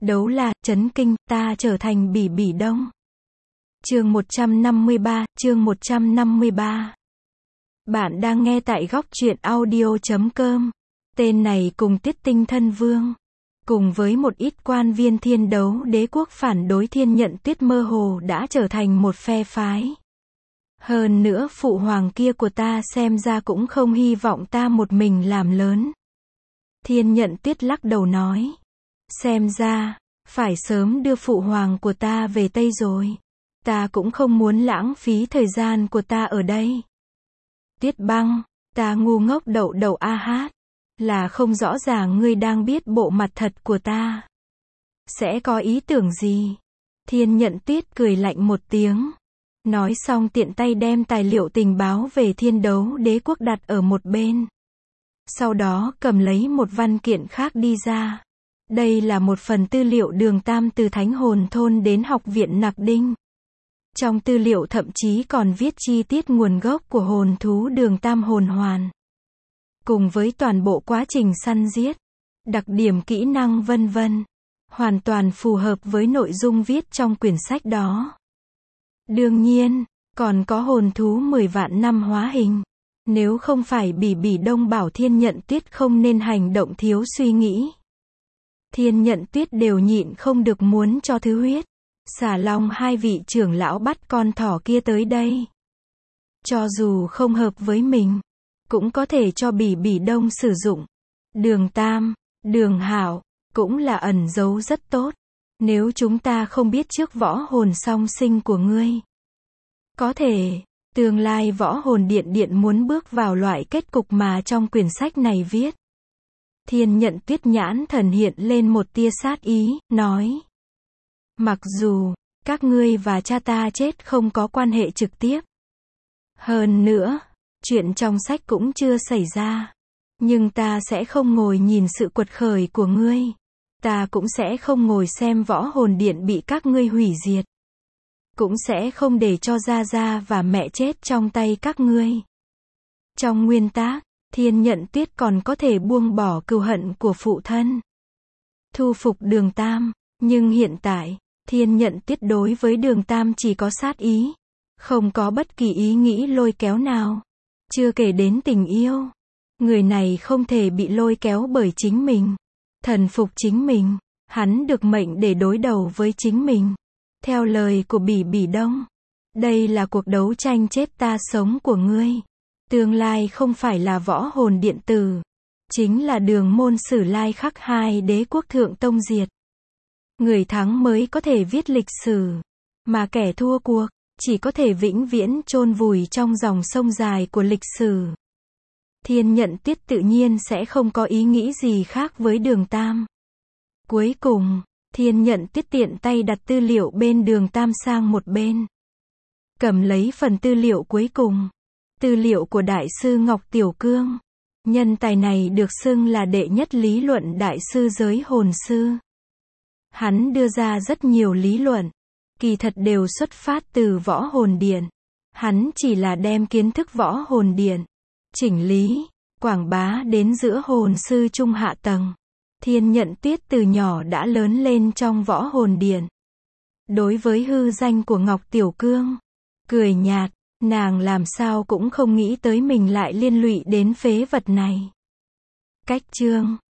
Đấu là, chấn kinh, ta trở thành Bỉ Bỉ Đông. Chương 153, chương 153. Bạn đang nghe tại góc truyện audio.com. Tên này cùng Tiết Tinh Thân Vương, cùng với một ít quan viên Thiên Đấu Đế quốc phản đối Thiên Nhận Tuyết mơ hồ đã trở thành một phe phái. Hơn nữa phụ hoàng kia của ta xem ra cũng không hy vọng ta một mình làm lớn. Thiên Nhận Tuyết lắc đầu nói. Xem ra, phải sớm đưa phụ hoàng của ta về Tây rồi. Ta cũng không muốn lãng phí thời gian của ta ở đây. Tiết Băng, ta ngu ngốc đậu đầu a hát. Là không rõ ràng ngươi đang biết bộ mặt thật của ta. Sẽ có ý tưởng gì? Thiên Nhận Tuyết cười lạnh một tiếng. Nói xong tiện tay đem tài liệu tình báo về Thiên Đấu Đế quốc đặt ở một bên. Sau đó cầm lấy một văn kiện khác đi ra. Đây là một phần tư liệu Đường Tam từ Thánh Hồn Thôn đến Học viện Nặc Đinh. Trong tư liệu thậm chí còn viết chi tiết nguồn gốc của hồn thú Đường Tam hồn hoàn. Cùng với toàn bộ quá trình săn giết, đặc điểm kỹ năng vân vân. Hoàn toàn phù hợp với nội dung viết trong quyển sách đó. Đương nhiên, còn có hồn thú 10 vạn năm hóa hình. Nếu không phải Bỉ Bỉ Đông bảo Thiên Nhận Tuyết không nên hành động thiếu suy nghĩ. Thiên Nhận Tuyết đều nhịn không được muốn cho Thứ Huyết, Xà Long hai vị trưởng lão bắt con thỏ kia tới đây. Cho dù không hợp với mình, cũng có thể cho Bỉ Bỉ Đông sử dụng. Đường Tam, Đường Hảo, cũng là ẩn giấu rất tốt. Nếu chúng ta không biết trước võ hồn song sinh của ngươi. Có thể, tương lai võ hồn điện muốn bước vào loại kết cục mà trong quyển sách này viết. Thiên Nhận Tuyết nhãn thần hiện lên một tia sát ý, nói. Mặc dù, các ngươi và cha ta chết không có quan hệ trực tiếp. Hơn nữa, chuyện trong sách cũng chưa xảy ra. Nhưng ta sẽ không ngồi nhìn sự quật khởi của ngươi. Ta cũng sẽ không ngồi xem võ hồn điện bị các ngươi hủy diệt. Cũng sẽ không để cho Gia Gia và mẹ chết trong tay các ngươi. Trong nguyên tắc, Thiên Nhận Tuyết còn có thể buông bỏ cừu hận của phụ thân. Thu phục Đường Tam, nhưng hiện tại, Thiên Nhận Tuyết đối với Đường Tam chỉ có sát ý. Không có bất kỳ ý nghĩ lôi kéo nào. Chưa kể đến tình yêu. Người này không thể bị lôi kéo bởi chính mình. Thần phục chính mình. Hắn được mệnh để đối đầu với chính mình. Theo lời của Bỉ Bỉ Đông. Đây là cuộc đấu tranh chết ta sống của ngươi. Tương lai không phải là võ hồn điện tử. Chính là đường môn sử lai khắc hai đế quốc thượng tông diệt. Người thắng mới có thể viết lịch sử. Mà kẻ thua cuộc, chỉ có thể vĩnh viễn chôn vùi trong dòng sông dài của lịch sử. Thiên Nhận Tuyết tự nhiên sẽ không có ý nghĩ gì khác với Đường Tam. Cuối cùng, Thiên Nhận Tuyết tiện tay đặt tư liệu bên Đường Tam sang một bên. Cầm lấy phần tư liệu cuối cùng. Tư liệu của Đại sư Ngọc Tiểu Cương. Nhân tài này được xưng là đệ nhất lý luận đại sư giới hồn sư. Hắn đưa ra rất nhiều lý luận. Kỳ thật đều xuất phát từ võ hồn điện. Hắn chỉ là đem kiến thức võ hồn điện, chỉnh lý, quảng bá đến giữa hồn sư trung hạ tầng. Thiên Nhận Tuyết từ nhỏ đã lớn lên trong võ hồn điện. Đối với hư danh của Ngọc Tiểu Cương, cười nhạt, nàng làm sao cũng không nghĩ tới mình lại liên lụy đến phế vật này. Cách chương